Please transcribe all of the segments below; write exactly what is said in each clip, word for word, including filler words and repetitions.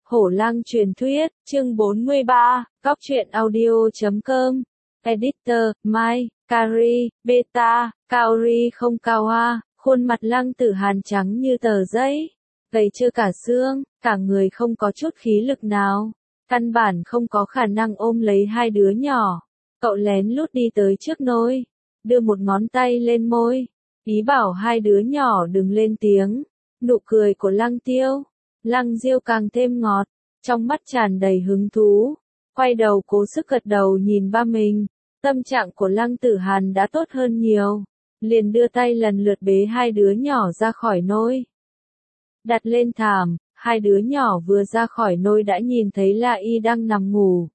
Hổ Lang truyền thuyết, chương bốn mươi ba, Góc truyện audio chấm com. Editor, Mai, Kari, Beta, Kaori không Kawa, khuôn mặt Lăng Tử Hàn trắng như tờ giấy, gầy trơ cả xương, cả người không có chút khí lực nào, căn bản không có khả năng ôm lấy hai đứa nhỏ. Cậu lén lút đi tới trước nôi, đưa một ngón tay lên môi, ý bảo hai đứa nhỏ đừng lên tiếng. Nụ cười của Lăng Tiêu, Lăng Diêu càng thêm ngọt, trong mắt tràn đầy hứng thú, quay đầu cố sức gật đầu nhìn ba mình. Tâm trạng của Lăng Tử Hàn đã tốt hơn nhiều, liền đưa tay lần lượt bế hai đứa nhỏ ra khỏi nôi. Đặt lên thảm, hai đứa nhỏ vừa ra khỏi nôi đã nhìn thấy La Y đang nằm ngủ.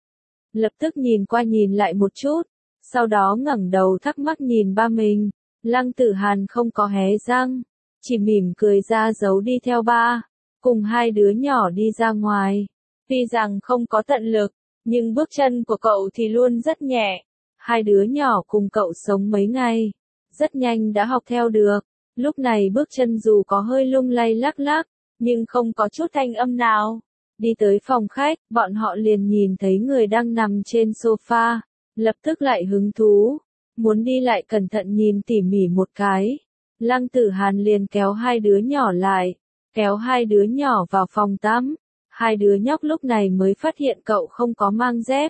Lập tức nhìn qua nhìn lại một chút, sau đó ngẩng đầu thắc mắc nhìn ba mình. Lăng Tử Hàn không có hé răng, chỉ mỉm cười ra dấu đi theo ba, cùng hai đứa nhỏ đi ra ngoài. Tuy rằng không có tận lực, nhưng bước chân của cậu thì luôn rất nhẹ. Hai đứa nhỏ cùng cậu sống mấy ngày, rất nhanh đã học theo được. Lúc này bước chân dù có hơi lung lay lắc lắc, nhưng không có chút thanh âm nào. Đi tới phòng khách, bọn họ liền nhìn thấy người đang nằm trên sofa, lập tức lại hứng thú, muốn đi lại cẩn thận nhìn tỉ mỉ một cái. Lăng Tử Hàn liền kéo hai đứa nhỏ lại, kéo hai đứa nhỏ vào phòng tắm. Hai đứa nhóc lúc này mới phát hiện cậu không có mang dép.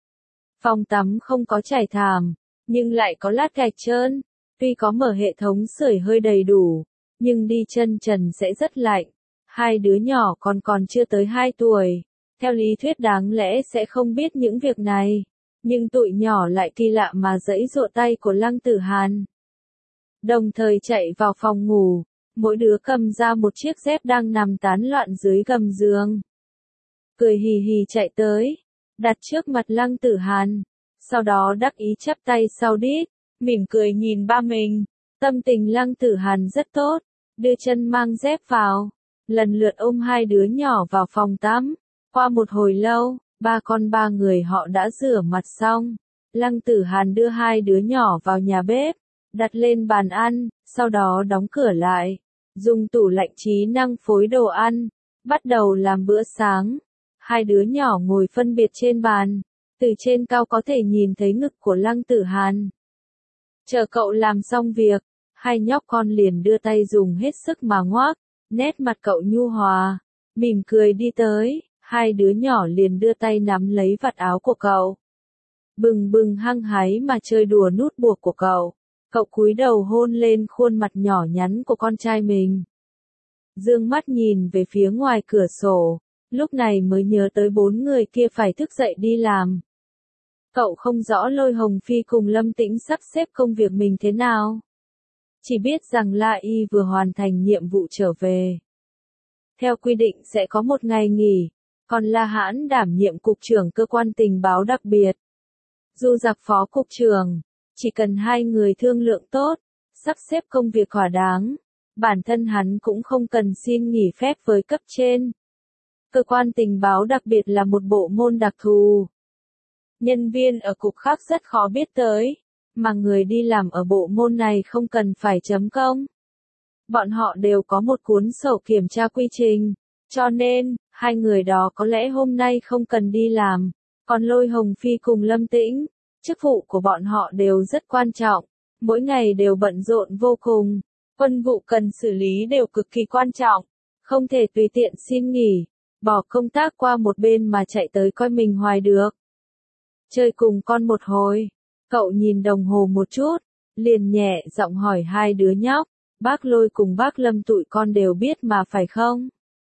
Phòng tắm không có trải thảm, nhưng lại có lát gạch trơn. Tuy có mở hệ thống sưởi hơi đầy đủ, nhưng đi chân trần sẽ rất lạnh. Hai đứa nhỏ còn còn chưa tới hai tuổi, theo lý thuyết đáng lẽ sẽ không biết những việc này, nhưng tụi nhỏ lại kỳ lạ mà giãy giụa tay của Lăng Tử Hàn. Đồng thời chạy vào phòng ngủ, mỗi đứa cầm ra một chiếc dép đang nằm tán loạn dưới gầm giường. Cười hì hì chạy tới, đặt trước mặt Lăng Tử Hàn, sau đó đắc ý chắp tay sau đít, mỉm cười nhìn ba mình. Tâm tình Lăng Tử Hàn rất tốt, đưa chân mang dép vào, lần lượt ôm hai đứa nhỏ vào phòng tắm. Qua một hồi lâu, ba con ba người họ đã rửa mặt xong. Lăng Tử Hàn đưa hai đứa nhỏ vào nhà bếp, đặt lên bàn ăn, sau đó đóng cửa lại, dùng tủ lạnh trí năng phối đồ ăn, bắt đầu làm bữa sáng. Hai đứa nhỏ ngồi phân biệt trên bàn, từ trên cao có thể nhìn thấy ngực của Lăng Tử Hàn. Chờ cậu làm xong việc, hai nhóc con liền đưa tay dùng hết sức mà ngoác, nét mặt cậu nhu hòa, mỉm cười đi tới, hai đứa nhỏ liền đưa tay nắm lấy vạt áo của cậu. Bừng bừng hăng hái mà chơi đùa nút buộc của cậu, cậu cúi đầu hôn lên khuôn mặt nhỏ nhắn của con trai mình. Dương mắt nhìn về phía ngoài cửa sổ, lúc này mới nhớ tới bốn người kia phải thức dậy đi làm. Cậu không rõ Lôi Hồng Phi cùng Lâm Tĩnh sắp xếp công việc mình thế nào. Chỉ biết rằng La Y vừa hoàn thành nhiệm vụ trở về. Theo quy định sẽ có một ngày nghỉ, còn La Hãn đảm nhiệm cục trưởng cơ quan tình báo đặc biệt. Du Giặc phó cục trưởng, chỉ cần hai người thương lượng tốt, sắp xếp công việc thỏa đáng, bản thân hắn cũng không cần xin nghỉ phép với cấp trên. Cơ quan tình báo đặc biệt là một bộ môn đặc thù. Nhân viên ở cục khác rất khó biết tới, mà người đi làm ở bộ môn này không cần phải chấm công. Bọn họ đều có một cuốn sổ kiểm tra quy trình, cho nên, hai người đó có lẽ hôm nay không cần đi làm. Còn Lôi Hồng Phi cùng Lâm Tĩnh, chức vụ của bọn họ đều rất quan trọng, mỗi ngày đều bận rộn vô cùng, quân vụ cần xử lý đều cực kỳ quan trọng, không thể tùy tiện xin nghỉ, bỏ công tác qua một bên mà chạy tới coi mình hoài được. Chơi cùng con một hồi, cậu nhìn đồng hồ một chút, liền nhẹ giọng hỏi hai đứa nhóc, bác Lôi cùng bác Lâm tụi con đều biết mà phải không?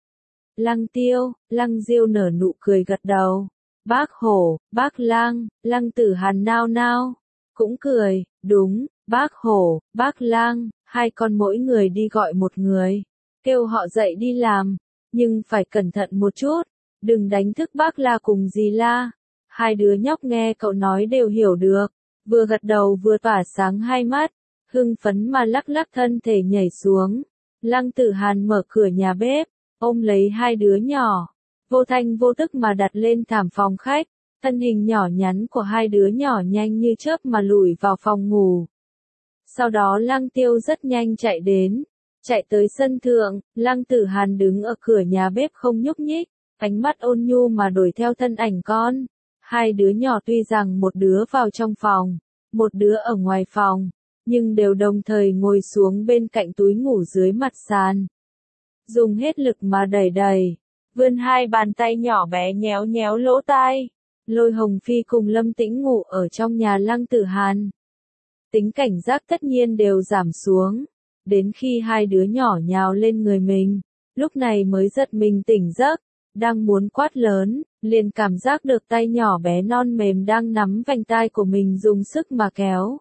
Lăng Tiêu, Lăng Diêu nở nụ cười gật đầu, bác Hổ, bác Lang, Lăng Tử Hàn nao nao, cũng cười, đúng, bác Hổ, bác Lang, hai con mỗi người đi gọi một người, kêu họ dậy đi làm, nhưng phải cẩn thận một chút, đừng đánh thức bác La cùng dì La. Hai đứa nhóc nghe cậu nói đều hiểu được, vừa gật đầu vừa tỏa sáng hai mắt, hưng phấn mà lắc lắc thân thể nhảy xuống. Lăng Tử Hàn mở cửa nhà bếp, ôm lấy hai đứa nhỏ, vô thanh vô tức mà đặt lên thảm phòng khách, thân hình nhỏ nhắn của hai đứa nhỏ nhanh như chớp mà lủi vào phòng ngủ. Sau đó Lăng Tiêu rất nhanh chạy đến, chạy tới sân thượng, Lăng Tử Hàn đứng ở cửa nhà bếp không nhúc nhích, ánh mắt ôn nhu mà đuổi theo thân ảnh con. Hai đứa nhỏ tuy rằng một đứa vào trong phòng, một đứa ở ngoài phòng, nhưng đều đồng thời ngồi xuống bên cạnh túi ngủ dưới mặt sàn. Dùng hết lực mà đẩy đẩy, vươn hai bàn tay nhỏ bé nhéo nhéo lỗ tai. Lôi Hồng Phi cùng Lâm Tĩnh ngủ ở trong nhà Lăng Tử Hàn. Tính cảnh giác tất nhiên đều giảm xuống, đến khi hai đứa nhỏ nhào lên người mình, lúc này mới giật mình tỉnh giấc, đang muốn quát lớn, liền cảm giác được tay nhỏ bé non mềm đang nắm vành tai của mình dùng sức mà kéo.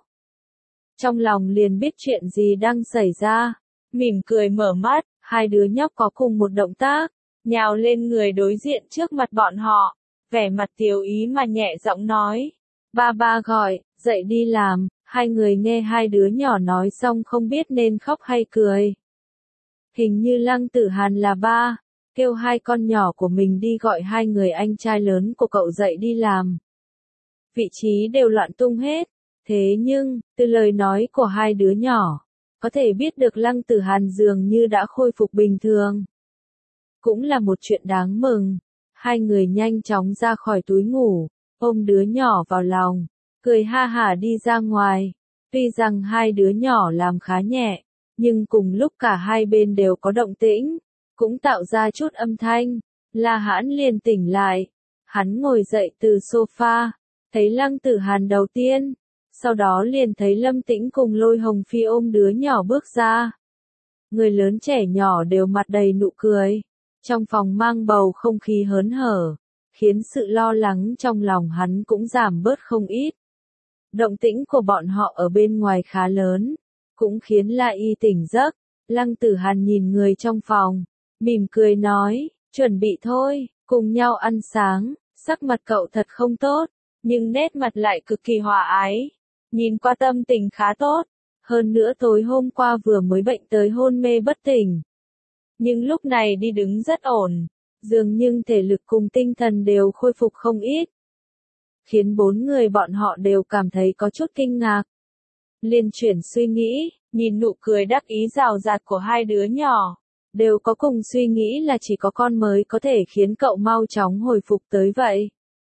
Trong lòng liền biết chuyện gì đang xảy ra, mỉm cười mở mắt, hai đứa nhóc có cùng một động tác, nhào lên người đối diện trước mặt bọn họ, vẻ mặt tiếu ý mà nhẹ giọng nói, ba ba gọi, dậy đi làm. Hai người nghe hai đứa nhỏ nói xong không biết nên khóc hay cười. Hình như Lăng Tử Hàn là ba, kêu hai con nhỏ của mình đi gọi hai người anh trai lớn của cậu dậy đi làm. Vị trí đều loạn tung hết, thế nhưng, từ lời nói của hai đứa nhỏ, có thể biết được Lăng Tử Hàn dường như đã khôi phục bình thường. Cũng là một chuyện đáng mừng, hai người nhanh chóng ra khỏi túi ngủ, ôm đứa nhỏ vào lòng. Cười ha hả đi ra ngoài, tuy rằng hai đứa nhỏ làm khá nhẹ, nhưng cùng lúc cả hai bên đều có động tĩnh, cũng tạo ra chút âm thanh. La Hãn liền tỉnh lại, hắn ngồi dậy từ sofa, thấy Lăng Tử Hàn đầu tiên, sau đó liền thấy Lâm Tĩnh cùng Lôi Hồng Phi ôm đứa nhỏ bước ra. Người lớn trẻ nhỏ đều mặt đầy nụ cười, trong phòng mang bầu không khí hớn hở, khiến sự lo lắng trong lòng hắn cũng giảm bớt không ít. Động tĩnh của bọn họ ở bên ngoài khá lớn, cũng khiến La Y tỉnh giấc. Lăng Tử Hàn nhìn người trong phòng, mỉm cười nói, chuẩn bị thôi, cùng nhau ăn sáng. Sắc mặt cậu thật không tốt, nhưng nét mặt lại cực kỳ hòa ái, nhìn qua tâm tình khá tốt. Hơn nữa tối hôm qua vừa mới bệnh tới hôn mê bất tỉnh, nhưng lúc này đi đứng rất ổn, dường như thể lực cùng tinh thần đều khôi phục không ít. Khiến bốn người bọn họ đều cảm thấy có chút kinh ngạc. Liên chuyển suy nghĩ, nhìn nụ cười đắc ý rào rạt của hai đứa nhỏ, đều có cùng suy nghĩ là chỉ có con mới có thể khiến cậu mau chóng hồi phục tới vậy.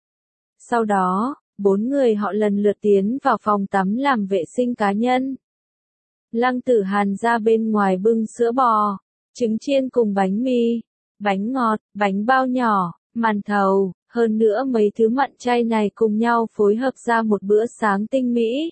Sau đó, bốn người họ lần lượt tiến vào phòng tắm làm vệ sinh cá nhân. Lăng Tử Hàn ra bên ngoài bưng sữa bò, trứng chiên cùng bánh mì, bánh ngọt, bánh bao nhỏ, màn thầu. Hơn nữa mấy thứ mặn chay này cùng nhau phối hợp ra một bữa sáng tinh mỹ.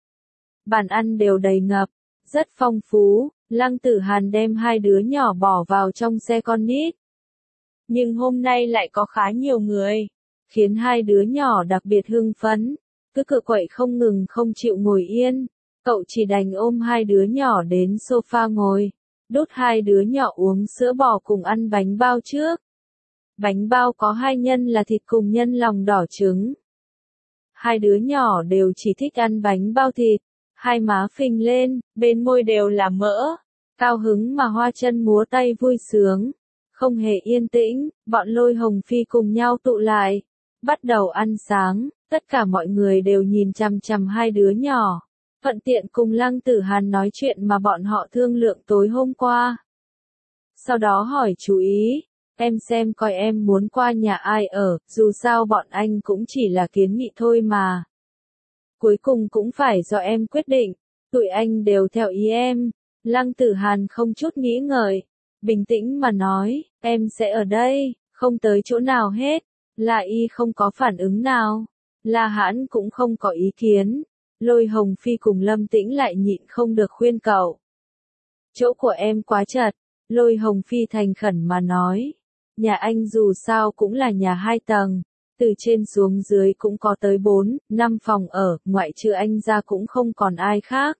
Bàn ăn đều đầy ngập, rất phong phú. Lăng Tử Hàn đem hai đứa nhỏ bỏ vào trong xe con nít. Nhưng hôm nay lại có khá nhiều người, khiến hai đứa nhỏ đặc biệt hưng phấn, cứ cựa quậy không ngừng không chịu ngồi yên. Cậu chỉ đành ôm hai đứa nhỏ đến sofa ngồi, đút hai đứa nhỏ uống sữa bò cùng ăn bánh bao trước. Bánh bao có hai nhân là thịt cùng nhân lòng đỏ trứng. Hai đứa nhỏ đều chỉ thích ăn bánh bao thịt, hai má phình lên, bên môi đều là mỡ, cao hứng mà hoa chân múa tay vui sướng. Không hề yên tĩnh, bọn Lôi Hồng Phi cùng nhau tụ lại, bắt đầu ăn sáng, tất cả mọi người đều nhìn chằm chằm hai đứa nhỏ, thuận tiện cùng Lăng Tử Hàn nói chuyện mà bọn họ thương lượng tối hôm qua. Sau đó hỏi chú ý, em xem coi em muốn qua nhà ai ở, dù sao bọn anh cũng chỉ là kiến nghị thôi mà. Cuối cùng cũng phải do em quyết định, tụi anh đều theo ý em. Lăng Tử Hàn không chút nghĩ ngợi, bình tĩnh mà nói, em sẽ ở đây, không tới chỗ nào hết. La Y không có phản ứng nào, La Hãn cũng không có ý kiến. Lôi Hồng Phi cùng Lâm Tĩnh lại nhịn không được khuyên cậu. Chỗ của em quá chật, Lôi Hồng Phi thành khẩn mà nói. Nhà anh dù sao cũng là nhà hai tầng, từ trên xuống dưới cũng có tới bốn, năm phòng ở, ngoại trừ anh ra cũng không còn ai khác.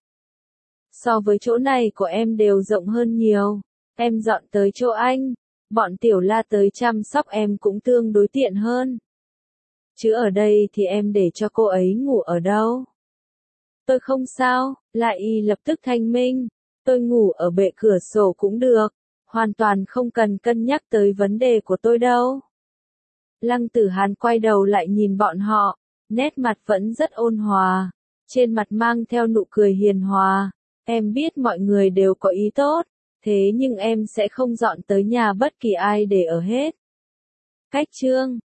So với chỗ này của em đều rộng hơn nhiều, em dọn tới chỗ anh, bọn Tiểu La tới chăm sóc em cũng tương đối tiện hơn. Chứ ở đây thì em để cho cô ấy ngủ ở đâu? Tôi không sao, La Y lập tức thanh minh, tôi ngủ ở bệ cửa sổ cũng được, hoàn toàn không cần cân nhắc tới vấn đề của tôi đâu. Lăng Tử Hàn quay đầu lại nhìn bọn họ, nét mặt vẫn rất ôn hòa, trên mặt mang theo nụ cười hiền hòa. Em biết mọi người đều có ý tốt, thế nhưng em sẽ không dọn tới nhà bất kỳ ai để ở hết. Cách chương